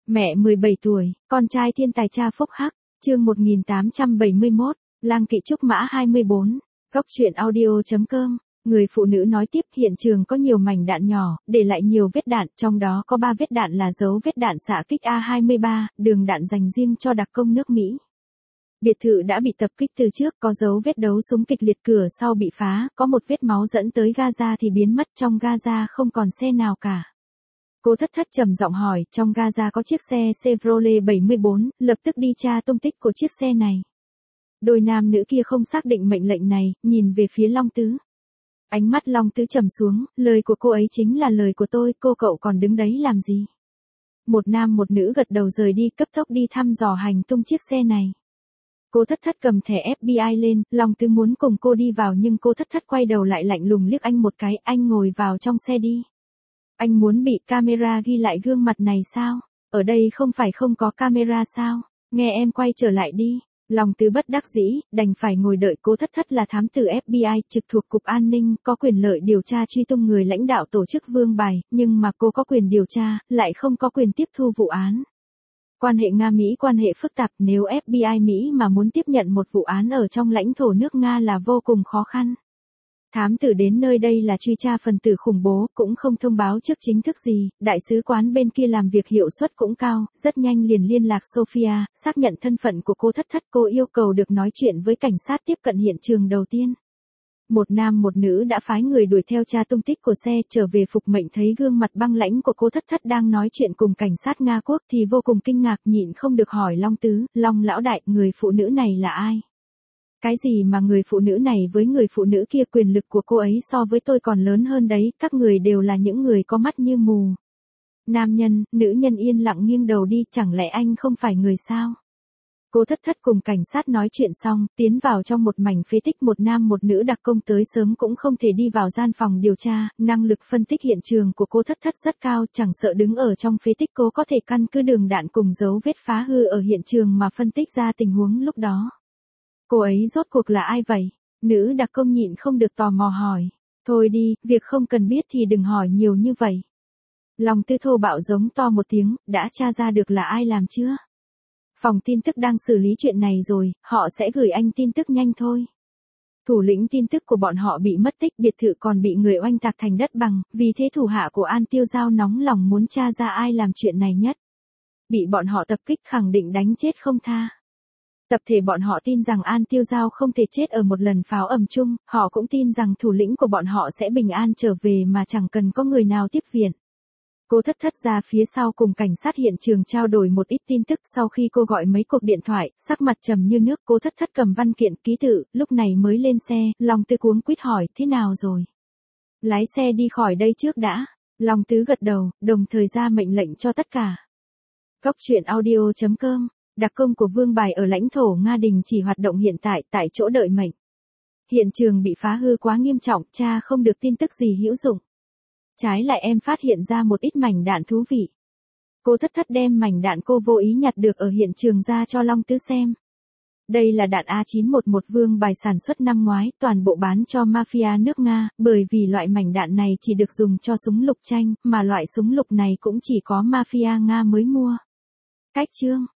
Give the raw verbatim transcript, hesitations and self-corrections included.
Mẹ mười bảy tuổi, con trai thiên tài cha phúc hắc, chương một nghìn tám trăm bảy mươi mốt, Lang Kỵ Trúc Mã hai mươi bốn, Góc truyện audio.com. Người phụ nữ nói tiếp, hiện trường có nhiều mảnh đạn nhỏ, để lại nhiều vết đạn, trong đó có ba vết đạn là dấu vết đạn xạ kích A hai mươi ba, đường đạn dành riêng cho đặc công nước Mỹ. Biệt thự đã bị tập kích từ trước, có dấu vết đấu súng kịch liệt, cửa sau bị phá, có một vết máu dẫn tới Gaza thì biến mất, trong Gaza không còn xe nào cả. Cô Thất Thất trầm giọng hỏi, trong Gaza có chiếc xe Chevrolet bảy mươi bốn, lập tức đi tra tung tích của chiếc xe này. Đôi nam nữ kia không xác định mệnh lệnh này, nhìn về phía Long Tứ. Ánh mắt Long Tứ trầm xuống, lời của cô ấy chính là lời của tôi, cô cậu còn đứng đấy làm gì? Một nam một nữ gật đầu rời đi, cấp tốc đi thăm dò hành tung chiếc xe này. Cô Thất Thất cầm thẻ ép bê i lên, Long Tứ muốn cùng cô đi vào nhưng cô Thất Thất quay đầu lại lạnh lùng liếc anh một cái, anh ngồi vào trong xe đi. Anh muốn bị camera ghi lại gương mặt này sao? Ở đây không phải không có camera sao? Nghe em quay trở lại đi. Long Tứ bất đắc dĩ, đành phải ngồi đợi. Cô Thất Thất là thám tử ép bê i, trực thuộc Cục An ninh, có quyền lợi điều tra truy tung người lãnh đạo tổ chức Vương Bài, nhưng mà cô có quyền điều tra, lại không có quyền tiếp thu vụ án. Quan hệ Nga-Mỹ quan hệ phức tạp, nếu ép bê i Mỹ mà muốn tiếp nhận một vụ án ở trong lãnh thổ nước Nga là vô cùng khó khăn. Thám tử đến nơi đây là truy tra phần tử khủng bố, cũng không thông báo trước chính thức gì, đại sứ quán bên kia làm việc hiệu suất cũng cao, rất nhanh liền liên lạc Sofia, xác nhận thân phận của cô Thất Thất, cô yêu cầu được nói chuyện với cảnh sát tiếp cận hiện trường đầu tiên. Một nam một nữ đã phái người đuổi theo tra tung tích của xe, trở về phục mệnh thấy gương mặt băng lãnh của cô Thất Thất đang nói chuyện cùng cảnh sát Nga quốc thì vô cùng kinh ngạc, nhịn không được hỏi Long Tứ, Long lão đại, người phụ nữ này là ai? Cái gì mà người phụ nữ này với người phụ nữ kia, quyền lực của cô ấy so với tôi còn lớn hơn đấy, các người đều là những người có mắt như mù. Nam nhân, nữ nhân yên lặng nghiêng đầu đi, chẳng lẽ anh không phải người sao? Cô Thất Thất cùng cảnh sát nói chuyện xong, tiến vào trong một mảnh phế tích, một nam một nữ đặc công tới sớm cũng không thể đi vào gian phòng điều tra, năng lực phân tích hiện trường của cô Thất Thất rất cao, chẳng sợ đứng ở trong phế tích cô có thể căn cứ đường đạn cùng dấu vết phá hư ở hiện trường mà phân tích ra tình huống lúc đó. Cô ấy rốt cuộc là ai vậy? Nữ đặc công nhịn không được tò mò hỏi. Thôi đi, việc không cần biết thì đừng hỏi nhiều như vậy. Long Tứ thô bạo giống to một tiếng, đã tra ra được là ai làm chưa? Phòng tin tức đang xử lý chuyện này rồi, họ sẽ gửi anh tin tức nhanh thôi. Thủ lĩnh tin tức của bọn họ bị mất tích, biệt thự còn bị người oanh tạc thành đất bằng, vì thế thủ hạ của An Tiêu Giao nóng lòng muốn tra ra ai làm chuyện này nhất. Bị bọn họ tập kích khẳng định đánh chết không tha. Tập thể bọn họ tin rằng An Tiêu Giao không thể chết ở một lần pháo ầm chung, họ cũng tin rằng thủ lĩnh của bọn họ sẽ bình an trở về mà chẳng cần có người nào tiếp viện. Cô Thất Thất ra phía sau cùng cảnh sát hiện trường trao đổi một ít tin tức, sau khi cô gọi mấy cuộc điện thoại, sắc mặt trầm như nước. Cô Thất Thất cầm văn kiện ký tự, lúc này mới lên xe. Long Tứ cuống quýt hỏi, thế nào rồi? Lái xe đi khỏi đây trước đã. Long Tứ gật đầu, đồng thời ra mệnh lệnh cho tất cả. Góc truyện audio.com. Đặc công của Vương Bài ở lãnh thổ Nga đình chỉ hoạt động hiện tại, tại chỗ đợi mệnh. Hiện trường bị phá hư quá nghiêm trọng, cha không được tin tức gì hữu dụng. Trái lại em phát hiện ra một ít mảnh đạn thú vị. Cô Thất Thất đem mảnh đạn cô vô ý nhặt được ở hiện trường ra cho Long Tứ xem. Đây là đạn A chín một một Vương Bài sản xuất năm ngoái, toàn bộ bán cho mafia nước Nga, bởi vì loại mảnh đạn này chỉ được dùng cho súng lục tranh, mà loại súng lục này cũng chỉ có mafia Nga mới mua. Cách chương